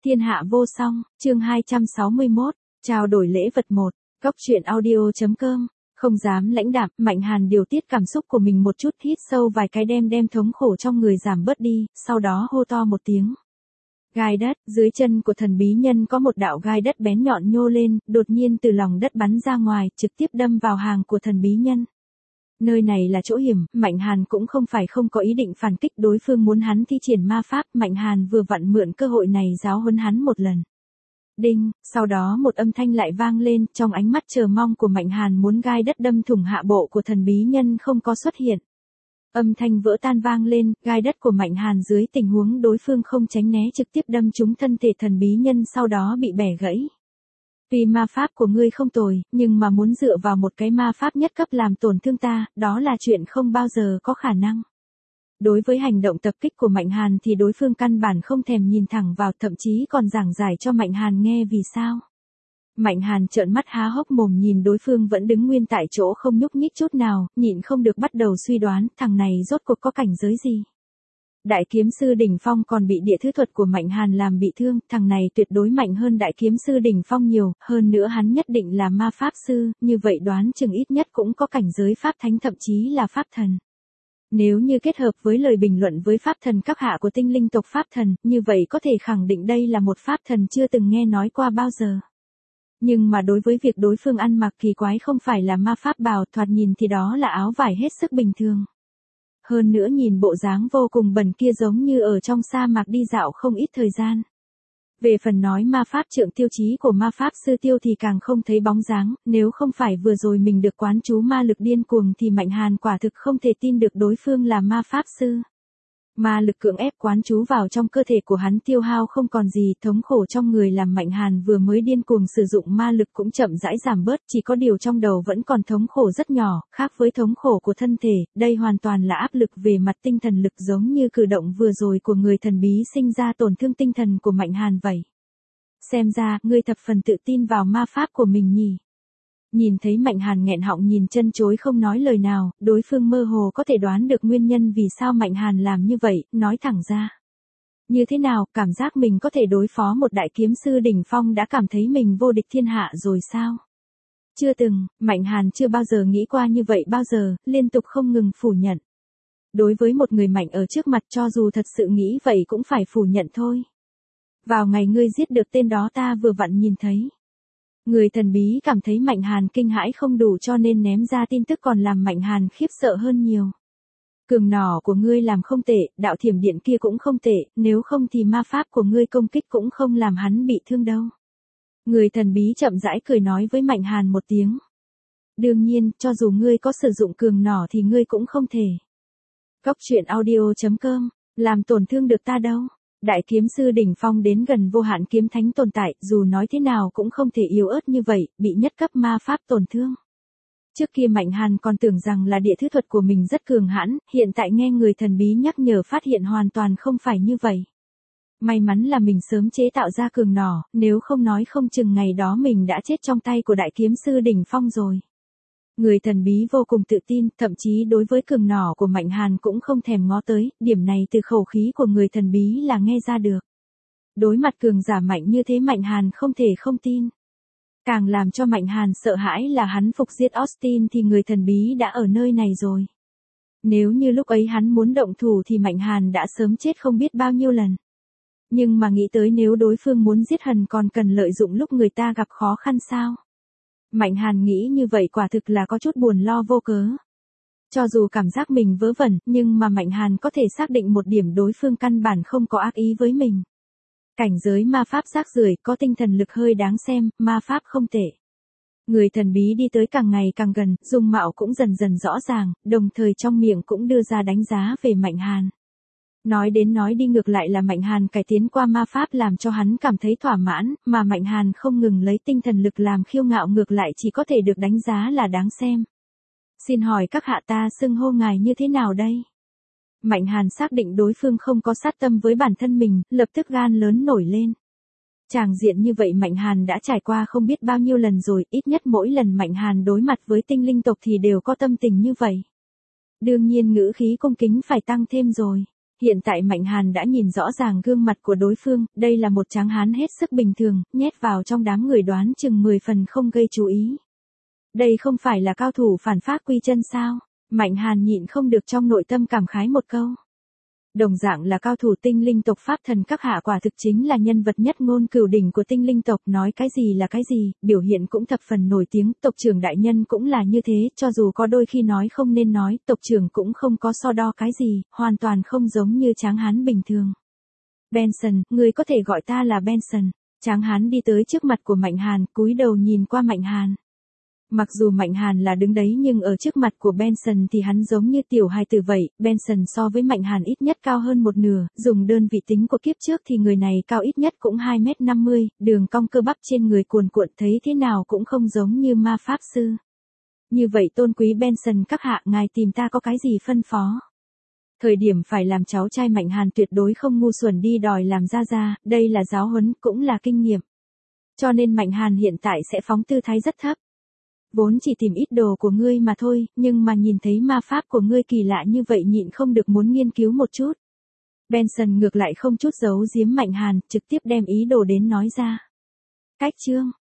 Thiên hạ vô song, chương 261, trao đổi lễ vật 1, Góc truyện audio.com, không dám lãnh đạm, Mạnh Hàn điều tiết cảm xúc của mình một chút, hít sâu vài cái đem thống khổ trong người giảm bớt đi, sau đó hô to một tiếng. Gai đất, dưới chân của thần bí nhân có một đạo gai đất bén nhọn nhô lên, đột nhiên từ lòng đất bắn ra ngoài, trực tiếp đâm vào hàng của thần bí nhân. Nơi này là chỗ hiểm, Mạnh Hàn cũng không phải không có ý định phản kích, đối phương muốn hắn thi triển ma pháp, Mạnh Hàn vừa vặn mượn cơ hội này giáo huấn hắn một lần. Đinh, sau đó một âm thanh lại vang lên, trong ánh mắt chờ mong của Mạnh Hàn muốn gai đất đâm thủng hạ bộ của thần bí nhân không có xuất hiện. Âm thanh vỡ tan vang lên, gai đất của Mạnh Hàn dưới tình huống đối phương không tránh né trực tiếp đâm trúng thân thể thần bí nhân, sau đó bị bẻ gãy. Vì ma pháp của ngươi không tồi, nhưng mà muốn dựa vào một cái ma pháp nhất cấp làm tổn thương ta, đó là chuyện không bao giờ có khả năng. Đối với hành động tập kích của Mạnh Hàn thì đối phương căn bản không thèm nhìn thẳng vào, thậm chí còn giảng giải cho Mạnh Hàn nghe vì sao. Mạnh Hàn trợn mắt há hốc mồm nhìn đối phương vẫn đứng nguyên tại chỗ không nhúc nhích chút nào, nhịn không được bắt đầu suy đoán, thằng này rốt cuộc có cảnh giới gì. Đại kiếm sư đỉnh phong còn bị địa thứ thuật của Mạnh Hàn làm bị thương, thằng này tuyệt đối mạnh hơn đại kiếm sư đỉnh phong nhiều, hơn nữa hắn nhất định là ma pháp sư, như vậy đoán chừng ít nhất cũng có cảnh giới pháp thánh, thậm chí là pháp thần. Nếu như kết hợp với lời bình luận với pháp thần các hạ của tinh linh tộc pháp thần, như vậy có thể khẳng định đây là một pháp thần chưa từng nghe nói qua bao giờ. Nhưng mà đối với việc đối phương ăn mặc kỳ quái không phải là ma pháp bào, thoạt nhìn thì đó là áo vải hết sức bình thường. Hơn nữa nhìn bộ dáng vô cùng bẩn kia giống như ở trong sa mạc đi dạo không ít thời gian. Về phần nói ma pháp trượng tiêu chí của ma pháp sư Tiêu thì càng không thấy bóng dáng, nếu không phải vừa rồi mình được quán chú ma lực điên cuồng thì Mạnh Hàn quả thực không thể tin được đối phương là ma pháp sư. Ma lực cưỡng ép quán chú vào trong cơ thể của hắn tiêu hao không còn gì, thống khổ trong người làm Mạnh Hàn vừa mới điên cuồng sử dụng ma lực cũng chậm rãi giảm bớt, chỉ có điều trong đầu vẫn còn thống khổ rất nhỏ, khác với thống khổ của thân thể, đây hoàn toàn là áp lực về mặt tinh thần lực, giống như cử động vừa rồi của người thần bí sinh ra tổn thương tinh thần của Mạnh Hàn vậy. Xem ra, ngươi thập phần tự tin vào ma pháp của mình nhỉ. Nhìn thấy Mạnh Hàn nghẹn họng nhìn chân chối không nói lời nào, đối phương mơ hồ có thể đoán được nguyên nhân vì sao Mạnh Hàn làm như vậy, nói thẳng ra. Như thế nào, cảm giác mình có thể đối phó một đại kiếm sư đỉnh phong đã cảm thấy mình vô địch thiên hạ rồi sao? Chưa từng, Mạnh Hàn chưa bao giờ nghĩ qua như vậy bao giờ, liên tục không ngừng phủ nhận. Đối với một người mạnh ở trước mặt cho dù thật sự nghĩ vậy cũng phải phủ nhận thôi. Vào ngày ngươi giết được tên đó ta vừa vặn nhìn thấy. Người thần bí cảm thấy Mạnh Hàn kinh hãi không đủ cho nên ném ra tin tức còn làm Mạnh Hàn khiếp sợ hơn nhiều. Cường nỏ của ngươi làm không tệ, đạo thiểm điện kia cũng không tệ, nếu không thì ma pháp của ngươi công kích cũng không làm hắn bị thương đâu. Người thần bí chậm rãi cười nói với Mạnh Hàn một tiếng. Đương nhiên, cho dù ngươi có sử dụng cường nỏ thì ngươi cũng không thể. Góc truyện audio.com, làm tổn thương được ta đâu. Đại kiếm sư đỉnh phong đến gần vô hạn kiếm thánh tồn tại, dù nói thế nào cũng không thể yếu ớt như vậy, bị nhất cấp ma pháp tổn thương. Trước kia Mạnh Hàn còn tưởng rằng là địa thứ thuật của mình rất cường hãn, hiện tại nghe người thần bí nhắc nhở phát hiện hoàn toàn không phải như vậy. May mắn là mình sớm chế tạo ra cường nỏ, nếu không nói không chừng ngày đó mình đã chết trong tay của đại kiếm sư đỉnh phong rồi. Người thần bí vô cùng tự tin, thậm chí đối với cường nỏ của Mạnh Hàn cũng không thèm ngó tới, điểm này từ khẩu khí của người thần bí là nghe ra được. Đối mặt cường giả mạnh như thế Mạnh Hàn không thể không tin. Càng làm cho Mạnh Hàn sợ hãi là hắn phục giết Austin thì người thần bí đã ở nơi này rồi. Nếu như lúc ấy hắn muốn động thủ thì Mạnh Hàn đã sớm chết không biết bao nhiêu lần. Nhưng mà nghĩ tới nếu đối phương muốn giết hắn còn cần lợi dụng lúc người ta gặp khó khăn sao? Mạnh Hàn nghĩ như vậy quả thực là có chút buồn lo vô cớ. Cho dù cảm giác mình vớ vẩn, nhưng mà Mạnh Hàn có thể xác định một điểm đối phương căn bản không có ác ý với mình. Cảnh giới ma pháp rác rưởi, có tinh thần lực hơi đáng xem, ma pháp không tệ. Người thần bí đi tới càng ngày càng gần, dung mạo cũng dần dần rõ ràng, đồng thời trong miệng cũng đưa ra đánh giá về Mạnh Hàn. Nói đến nói đi ngược lại là Mạnh Hàn cải tiến qua ma pháp làm cho hắn cảm thấy thỏa mãn, mà Mạnh Hàn không ngừng lấy tinh thần lực làm khiêu ngạo ngược lại chỉ có thể được đánh giá là đáng xem. Xin hỏi các hạ ta xưng hô ngài như thế nào đây? Mạnh Hàn xác định đối phương không có sát tâm với bản thân mình, lập tức gan lớn nổi lên. Tràng diện như vậy Mạnh Hàn đã trải qua không biết bao nhiêu lần rồi, ít nhất mỗi lần Mạnh Hàn đối mặt với tinh linh tộc thì đều có tâm tình như vậy. Đương nhiên ngữ khí cung kính phải tăng thêm rồi. Hiện tại Mạnh Hàn đã nhìn rõ ràng gương mặt của đối phương, đây là một tráng hán hết sức bình thường, nhét vào trong đám người đoán chừng 10 phần không gây chú ý. Đây không phải là cao thủ phản phác quy chân sao? Mạnh Hàn nhịn không được trong nội tâm cảm khái một câu. Đồng dạng là cao thủ tinh linh tộc Pháp Thần Các Hạ quả thực chính là nhân vật nhất ngôn cửu đỉnh của tinh linh tộc, nói cái gì là cái gì, biểu hiện cũng thập phần nổi tiếng, tộc trưởng đại nhân cũng là như thế, cho dù có đôi khi nói không nên nói, tộc trưởng cũng không có so đo cái gì, hoàn toàn không giống như tráng hán bình thường. Benson, người có thể gọi ta là Benson. Tráng hán đi tới trước mặt của Mạnh Hàn, cúi đầu nhìn qua Mạnh Hàn. Mặc dù Mạnh Hàn là đứng đấy nhưng ở trước mặt của Benson thì hắn giống như tiểu hài tử vậy, Benson so với Mạnh Hàn ít nhất cao hơn một nửa, dùng đơn vị tính của kiếp trước thì người này cao ít nhất cũng 2m50, đường cong cơ bắp trên người cuồn cuộn thấy thế nào cũng không giống như ma pháp sư. Như vậy tôn quý Benson các hạ, ngài tìm ta có cái gì phân phó? Thời điểm phải làm cháu trai Mạnh Hàn tuyệt đối không ngu xuẩn đi đòi làm ra, đây là giáo huấn cũng là kinh nghiệm. Cho nên Mạnh Hàn hiện tại sẽ phóng tư thái rất thấp. Vốn chỉ tìm ít đồ của ngươi mà thôi, nhưng mà nhìn thấy ma pháp của ngươi kỳ lạ như vậy nhịn không được muốn nghiên cứu một chút. Benson ngược lại không chút giấu giếm Mạnh Hàn, trực tiếp đem ý đồ đến nói ra. Cách chương